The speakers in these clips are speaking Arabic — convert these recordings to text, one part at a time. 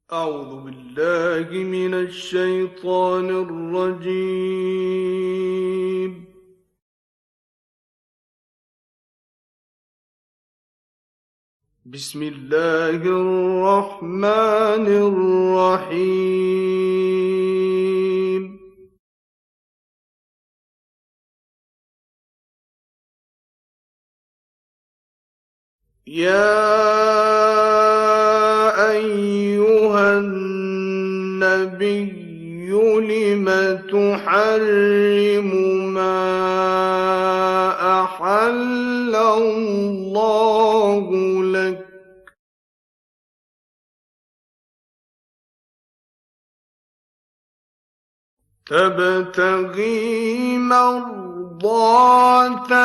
أعوذ بالله من الشيطان الرجيم. بسم الله الرحمن الرحيم. يا أيها النبي لم تحرم ما أحل الله لك تبتغي مرضات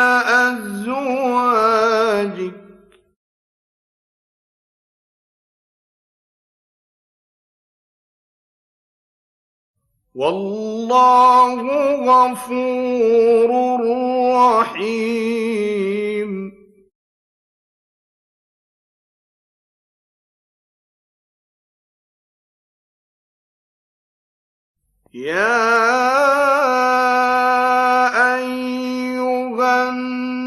أزواجك والله غفور رحيم. يا أيها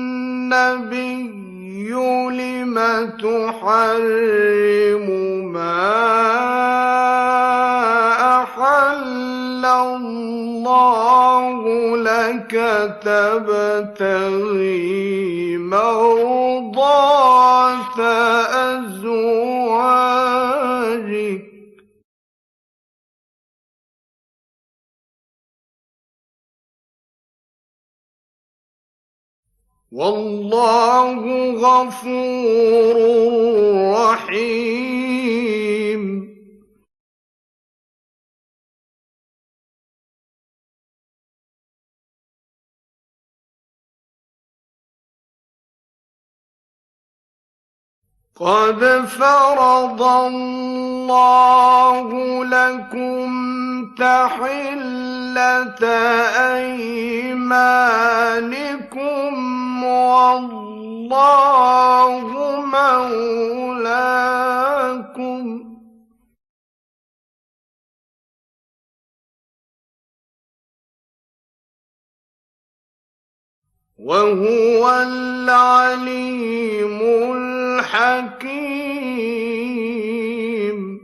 النبي لم تحرم ما أحل الله لك تبتغي مرضات أزواجك والله غفور رحيم. قد فرض الله لكم تحلة أيمانكم والله مولاكم وهو العليم الحكيم.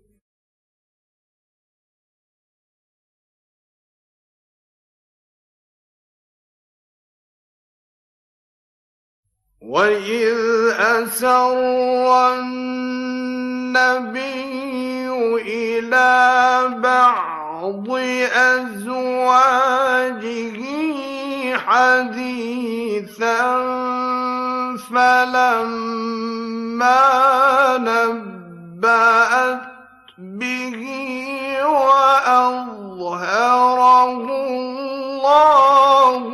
وإذ أسر النبي إلى بعض أزواجه حديثا فلما نبأت به وأظهره الله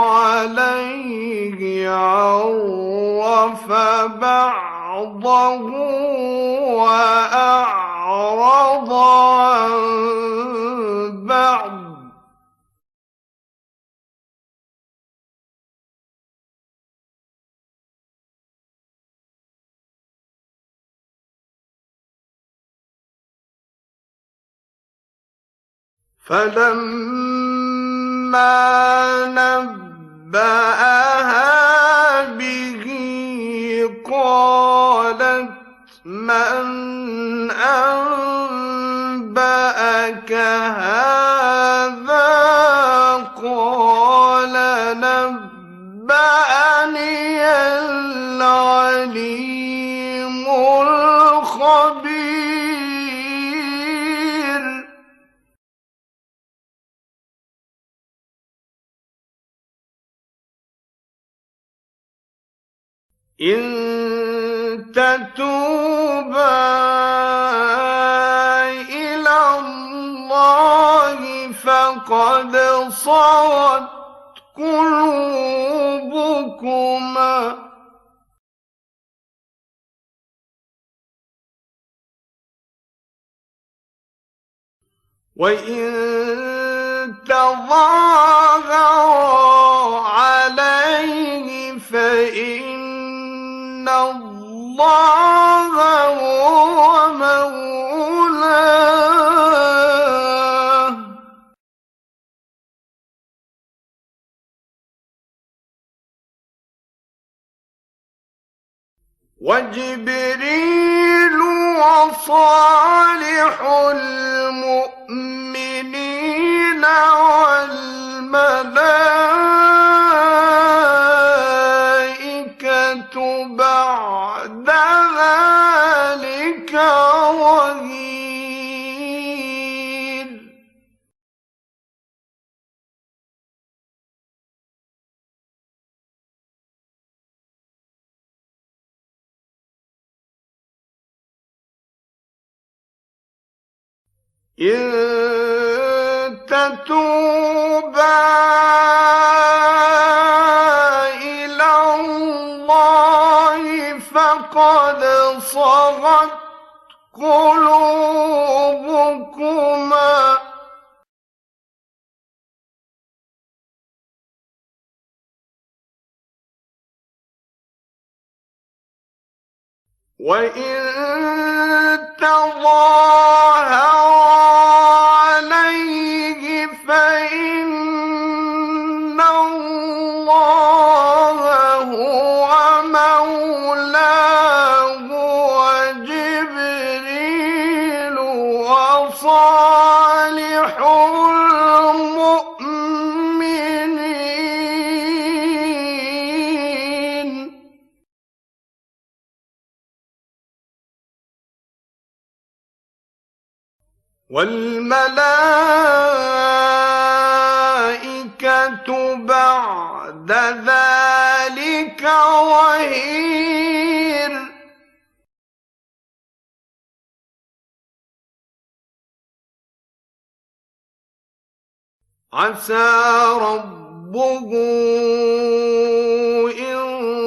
عليه عرف بعضه وأعرض عن بعض فلما نبأها به قالت من أنبأك هذا قال نبأني العليم الخبير. إن تتوبا إلى الله فقد صغت قلوبكما وإن تظاهرا عليه فإن الله هو مولاه وجبريل وصالح المؤمنين والملائكة بعد ذلك ظهير. إن تتوبا إلى الله فقد صغت قلوبكما وإن تظاهرا عليه فإن الله هو مولاه وجبريل وصالح المؤمنين والملائكة بعد ذلك ظهير. عسى ربه إن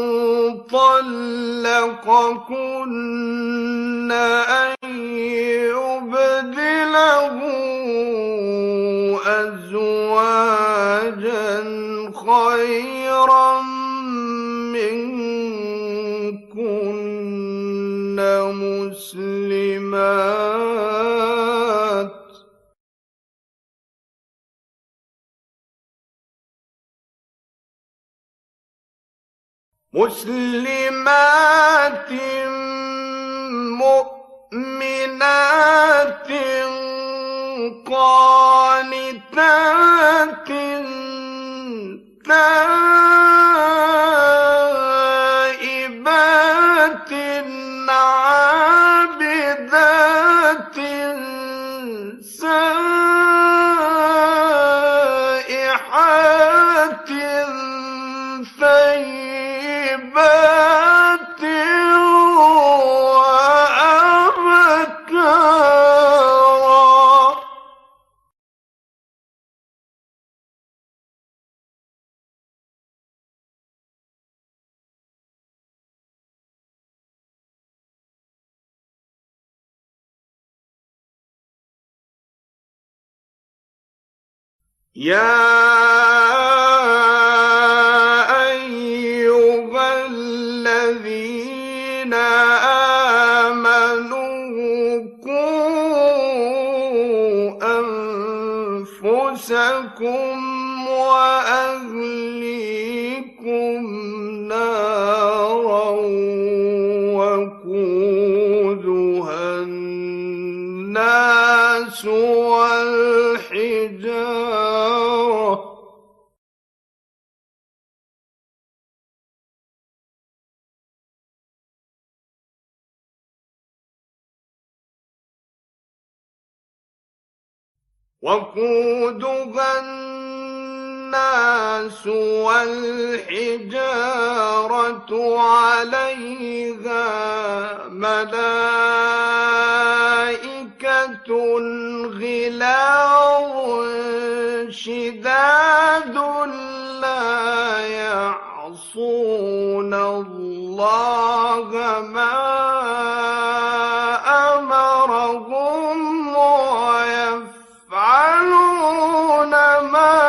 طلقكن أن يبدله أزواجا خيرا منكن مسلمات مؤمنات قانتات تائبات عابدات سائحات ثيبات وأبكارا. يا أيها الذين آمنوا قوا أنفسكم وأهليكم نارا وقودها الناس والحجارة وقودها الناس والحجارة عليها ملائكة غلاظ شداد لا يعصون الله ما أمرهم ويفعلون ما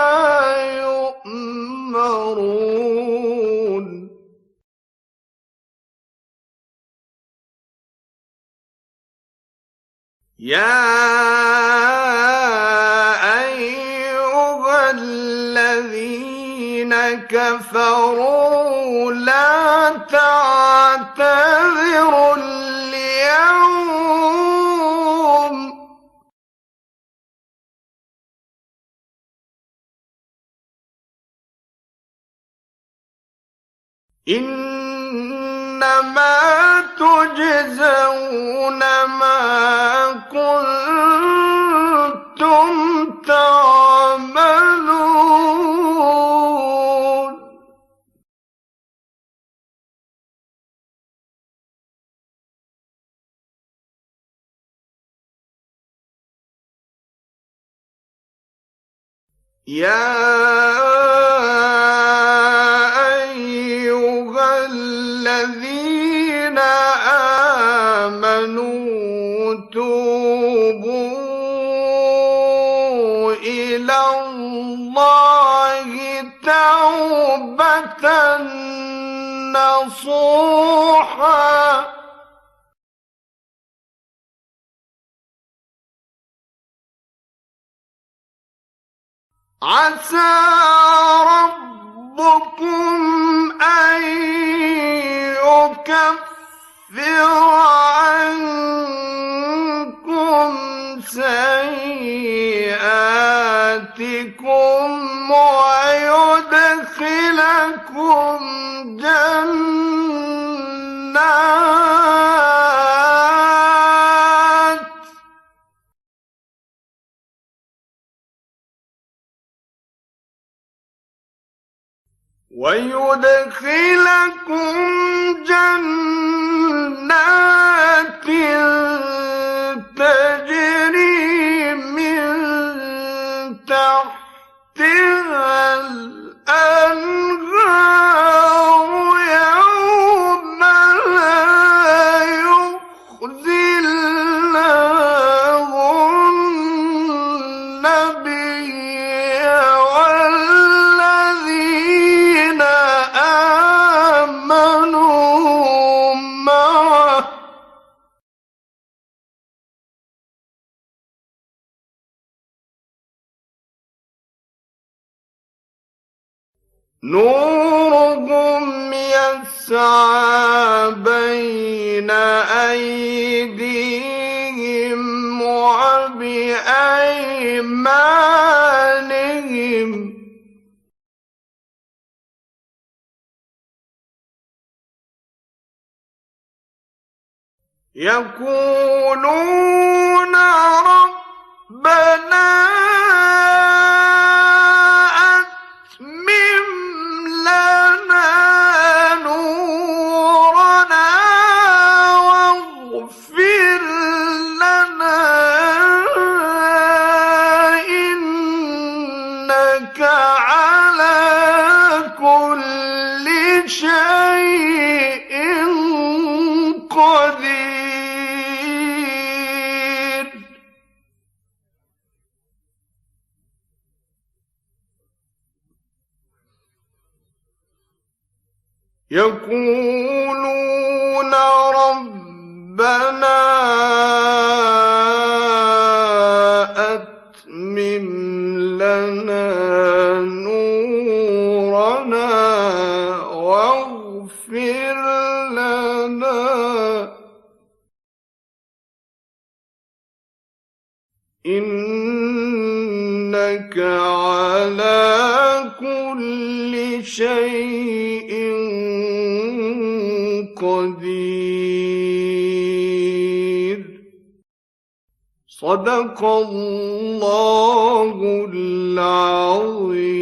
يؤمرون. يا أيها الذين كفروا لا تعتذروا فانتظروا اليوم إنما تجزون ما كنتم تعملون يا أيها الذين آمنوا توبوا إلى الله توبة نصوحا عسى ربكم أن يكفر عنكم سيئاتكم ويدخلكم جنات تجري من تحتها الأنهار يوم لا يخزي الله النبي والذين آمنوا معه نورهم يسعى بين أيديهم وبأيمانهم يقولون ربنا أتمم لنا نورنا واغفر لنا إنك على كل شيء قدير يقولون ربنا أتمم لنا نورنا واغفر لنا إنك على كل شيء قدير صدق الله العظيم.